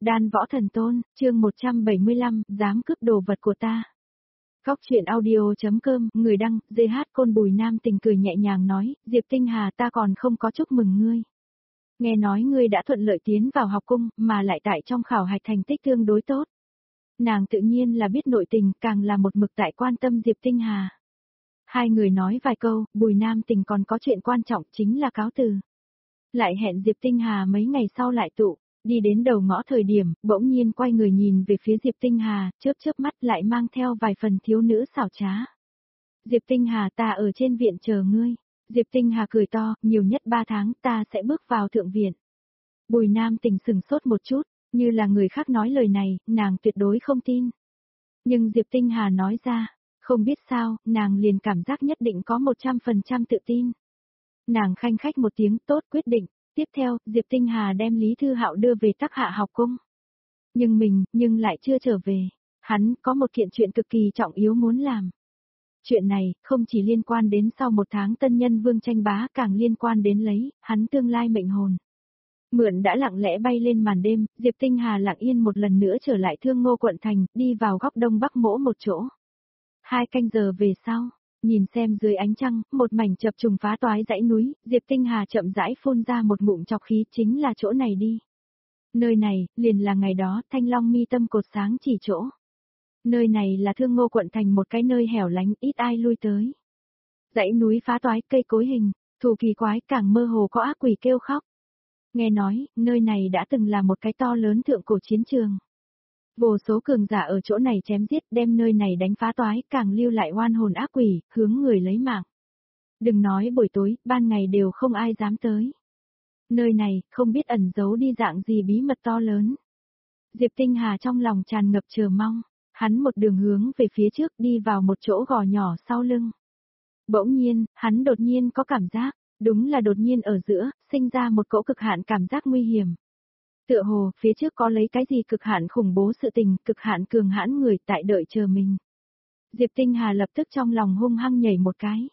Đan Võ Thần Tôn, chương 175, dám cướp đồ vật của ta. Góc truyện audio.com, người đăng, GH Côn Bùi Nam Tình cười nhẹ nhàng nói, Diệp Tinh Hà ta còn không có chúc mừng ngươi. Nghe nói ngươi đã thuận lợi tiến vào học cung, mà lại tại trong khảo hạch thành tích tương đối tốt. Nàng tự nhiên là biết nội tình, càng là một mực tại quan tâm Diệp Tinh Hà. Hai người nói vài câu, Bùi Nam Tình còn có chuyện quan trọng chính là cáo từ. Lại hẹn Diệp Tinh Hà mấy ngày sau lại tụ. Đi đến đầu ngõ thời điểm, bỗng nhiên quay người nhìn về phía Diệp Tinh Hà, chớp mắt lại mang theo vài phần thiếu nữ xảo trá. Diệp Tinh Hà ta ở trên viện chờ ngươi. Diệp Tinh Hà cười to, nhiều nhất 3 tháng ta sẽ bước vào thượng viện. Bùi Nam Tình sừng sốt một chút, như là người khác nói lời này, nàng tuyệt đối không tin. Nhưng Diệp Tinh Hà nói ra, không biết sao, nàng liền cảm giác nhất định có 100% tự tin. Nàng khanh khách một tiếng tốt quyết định. Tiếp theo, Diệp Tinh Hà đem Lý Thư Hạo đưa về Tắc Hạ học cung. Nhưng lại chưa trở về. Hắn có một kiện chuyện cực kỳ trọng yếu muốn làm. Chuyện này, không chỉ liên quan đến sau 1 tháng tân nhân vương tranh bá, càng liên quan đến lấy, hắn tương lai mệnh hồn. Mượn đã lặng lẽ bay lên màn đêm, Diệp Tinh Hà lặng yên một lần nữa trở lại Thương Ngô quận thành, đi vào góc đông bắc mỗ một chỗ. 2 canh giờ về sau. Nhìn xem dưới ánh trăng, một mảnh chập trùng phá toái dãy núi, Diệp Tinh Hà chậm rãi phun ra một ngụm trọc khí, chính là chỗ này đi. Nơi này, liền là ngày đó, Thanh Long mi tâm cột sáng chỉ chỗ. Nơi này là Thương Ngô quận thành một cái nơi hẻo lánh, ít ai lui tới. Dãy núi phá toái, cây cối hình, thù kỳ quái, càng mơ hồ có ác quỷ kêu khóc. Nghe nói, nơi này đã từng là một cái to lớn thượng cổ chiến trường. Vô số cường giả ở chỗ này chém giết, đem nơi này đánh phá toái, càng lưu lại oan hồn ác quỷ, hướng người lấy mạng. Đừng nói buổi tối, ban ngày đều không ai dám tới. Nơi này, không biết ẩn giấu đi dạng gì bí mật to lớn. Diệp Tinh Hà trong lòng tràn ngập chờ mong, hắn một đường hướng về phía trước đi vào một chỗ gò nhỏ sau lưng. Bỗng nhiên, hắn đột nhiên có cảm giác, đúng là đột nhiên ở giữa, sinh ra một cỗ cực hạn cảm giác nguy hiểm. Tựa hồ, phía trước có lấy cái gì cực hạn khủng bố sự tình, cực hạn cường hãn người tại đợi chờ mình. Diệp Tinh Hà lập tức trong lòng hung hăng nhảy một cái.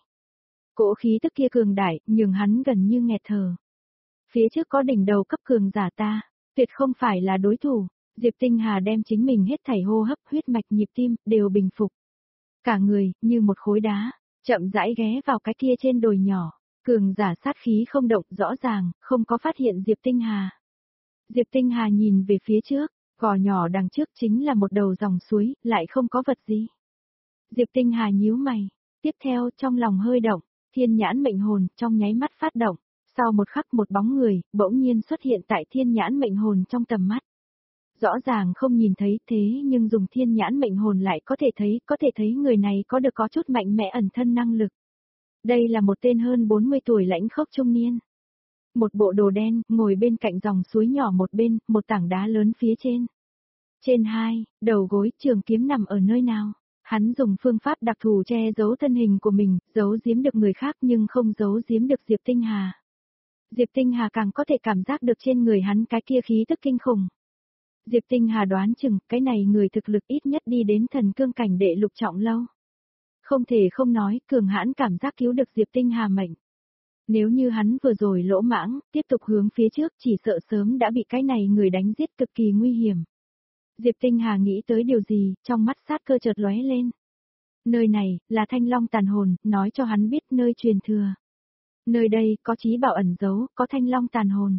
Cỗ khí tức kia cường đại, nhường hắn gần như nghẹt thở. Phía trước có đỉnh đầu cấp cường giả ta, tuyệt không phải là đối thủ. Diệp Tinh Hà đem chính mình hết thảy hô hấp, huyết mạch, nhịp tim, đều bình phục. Cả người, như một khối đá, chậm rãi ghé vào cái kia trên đồi nhỏ. Cường giả sát khí không động rõ ràng, không có phát hiện Diệp Tinh Hà. Diệp Tinh Hà nhìn về phía trước, gò nhỏ đằng trước chính là một đầu dòng suối, lại không có vật gì. Diệp Tinh Hà nhíu mày, tiếp theo trong lòng hơi động, thiên nhãn mệnh hồn trong nháy mắt phát động, sau một khắc một bóng người, bỗng nhiên xuất hiện tại thiên nhãn mệnh hồn trong tầm mắt. Rõ ràng không nhìn thấy thế nhưng dùng thiên nhãn mệnh hồn lại có thể thấy người này có được có chút mạnh mẽ ẩn thân năng lực. Đây là một tên hơn 40 tuổi lãnh khốc trung niên. Một bộ đồ đen, ngồi bên cạnh dòng suối nhỏ một bên, một tảng đá lớn phía trên. Trên hai, đầu gối, trường kiếm nằm ở nơi nào? Hắn dùng phương pháp đặc thù che giấu thân hình của mình, giấu giếm được người khác nhưng không giấu giếm được Diệp Tinh Hà. Diệp Tinh Hà càng có thể cảm giác được trên người hắn cái kia khí tức kinh khủng. Diệp Tinh Hà đoán chừng, cái này người thực lực ít nhất đi đến thần cương cảnh đệ lục trọng lâu. Không thể không nói, cường hãn cảm giác cứu được Diệp Tinh Hà mệnh. Nếu như hắn vừa rồi lỗ mãng, tiếp tục hướng phía trước chỉ sợ sớm đã bị cái này người đánh giết cực kỳ nguy hiểm. Diệp Tinh Hà nghĩ tới điều gì, trong mắt sát cơ chợt lóe lên. Nơi này, là Thanh Long tàn hồn, nói cho hắn biết nơi truyền thừa. Nơi đây, có chí bảo ẩn giấu, có Thanh Long tàn hồn.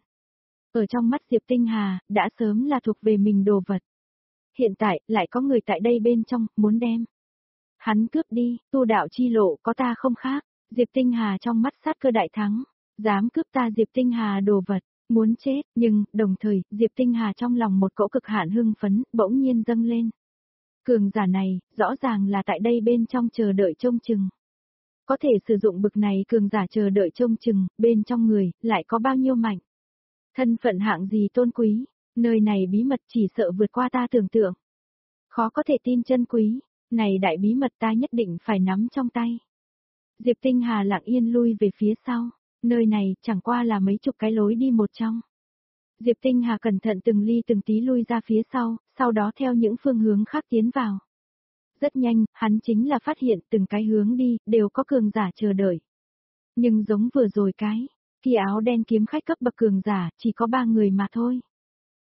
Ở trong mắt Diệp Tinh Hà, đã sớm là thuộc về mình đồ vật. Hiện tại, lại có người tại đây bên trong, muốn đem. Hắn cướp đi, tu đạo chi lộ có ta không khác. Diệp Tinh Hà trong mắt sát cơ đại thắng, dám cướp ta Diệp Tinh Hà đồ vật, muốn chết, nhưng, đồng thời, Diệp Tinh Hà trong lòng một cỗ cực hạn hưng phấn, bỗng nhiên dâng lên. Cường giả này, rõ ràng là tại đây bên trong chờ đợi trông chừng. Có thể sử dụng bực này cường giả chờ đợi trông chừng, bên trong người, lại có bao nhiêu mạnh. Thân phận hạng gì tôn quý, nơi này bí mật chỉ sợ vượt qua ta tưởng tượng. Khó có thể tin chân quý, này đại bí mật ta nhất định phải nắm trong tay. Diệp Tinh Hà lặng yên lui về phía sau, nơi này chẳng qua là mấy chục cái lối đi một trong. Diệp Tinh Hà cẩn thận từng ly từng tí lui ra phía sau đó theo những phương hướng khác tiến vào. Rất nhanh, hắn chính là phát hiện từng cái hướng đi, đều có cường giả chờ đợi. Nhưng giống vừa rồi kia áo đen kiếm khách cấp bậc cường giả, chỉ có 3 người mà thôi.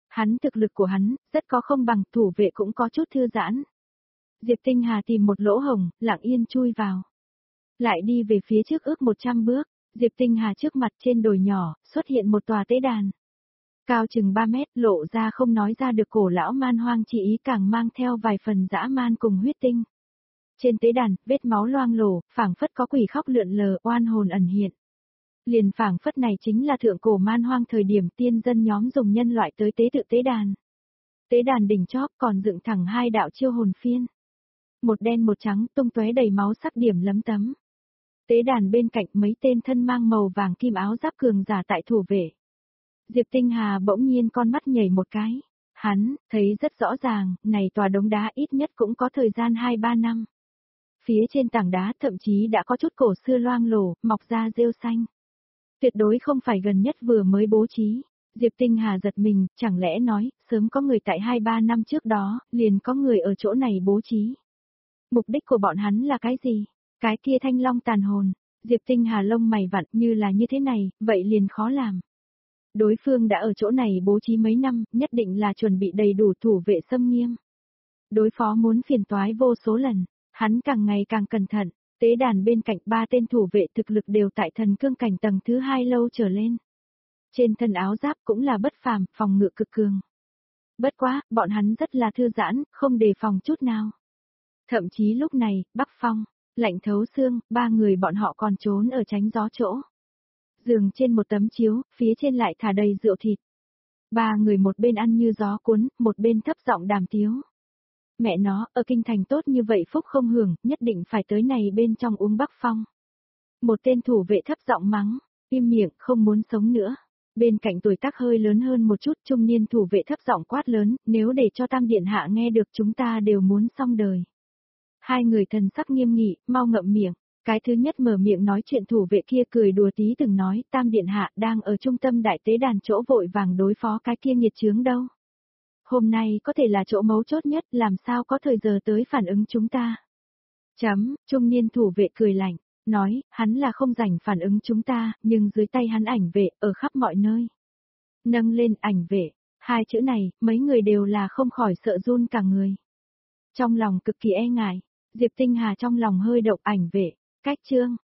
Hắn thực lực của hắn, rất có không bằng, thủ vệ cũng có chút thư giãn. Diệp Tinh Hà tìm một lỗ hổng, lặng yên chui vào. Lại đi về phía trước ước 100 bước, Diệp Tinh Hà trước mặt trên đồi nhỏ, xuất hiện một tòa tế đàn. Cao chừng 3 mét, lộ ra không nói ra được cổ lão man hoang chỉ ý, càng mang theo vài phần dã man cùng huyết tinh. Trên tế đàn, vết máu loang lổ, phảng phất có quỷ khóc lượn lờ, oan hồn ẩn hiện. Liền phảng phất này chính là thượng cổ man hoang thời điểm tiên dân nhóm dùng nhân loại tới tế tự tế đàn. Tế đàn đỉnh chóp còn dựng thẳng hai đạo chiêu hồn phiên. Một đen một trắng, tung tóe đầy máu sắc điểm lấm tấm. Tế đàn bên cạnh mấy tên thân mang màu vàng kim áo giáp cường giả tại thủ vệ. Diệp Tinh Hà bỗng nhiên con mắt nhảy một cái. Hắn, thấy rất rõ ràng, này tòa đống đá ít nhất cũng có thời gian 2-3 năm. Phía trên tảng đá thậm chí đã có chút cổ xưa loang lổ, mọc ra rêu xanh. Tuyệt đối không phải gần nhất vừa mới bố trí. Diệp Tinh Hà giật mình, chẳng lẽ nói, sớm có người tại 2-3 năm trước đó, liền có người ở chỗ này bố trí. Mục đích của bọn hắn là cái gì? Cái kia thanh long tàn hồn. Diệp Tinh Hà lông mày vặn, như là như thế này, vậy liền khó làm. Đối phương đã ở chỗ này bố trí mấy năm, nhất định là chuẩn bị đầy đủ thủ vệ xâm nghiêm. Đối phó muốn phiền toái vô số lần, hắn càng ngày càng cẩn thận, tế đàn bên cạnh 3 tên thủ vệ thực lực đều tại thần cương cảnh tầng thứ 2 lâu trở lên. Trên thân áo giáp cũng là bất phàm, phòng ngự cực cường. Bất quá, bọn hắn rất là thư giãn, không đề phòng chút nào. Thậm chí lúc này, Bắc Phong, lạnh thấu xương, 3 người bọn họ còn trốn ở tránh gió chỗ. Giường trên một tấm chiếu, phía trên lại thả đầy rượu thịt. 3 người một bên ăn như gió cuốn, một bên thấp giọng đàm tiếu. Mẹ nó, ở kinh thành tốt như vậy phúc không hưởng, nhất định phải tới này bên trong uống Bắc Phong. Một tên thủ vệ thấp giọng mắng, im miệng, không muốn sống nữa. Bên cạnh tuổi tác hơi lớn hơn một chút, trung niên thủ vệ thấp giọng quát lớn, nếu để cho Tam Điện Hạ nghe được chúng ta đều muốn xong đời. 2 người thần sắc nghiêm nghị, mau ngậm miệng. Cái thứ nhất mở miệng nói chuyện thủ vệ kia cười đùa tí từng nói, Tam Điện Hạ đang ở trung tâm đại tế đàn chỗ vội vàng đối phó cái kia nghiệt chướng đâu. Hôm nay có thể là chỗ mấu chốt nhất, làm sao có thời giờ tới phản ứng chúng ta. Trung niên thủ vệ cười lạnh, nói, hắn là không rảnh phản ứng chúng ta, nhưng dưới tay hắn ảnh vệ, ở khắp mọi nơi. Nâng lên ảnh vệ, 2 chữ này, mấy người đều là không khỏi sợ run cả người. Trong lòng cực kỳ e ngại, Diệp Tinh Hà trong lòng hơi động, ảnh vệ, cách chương.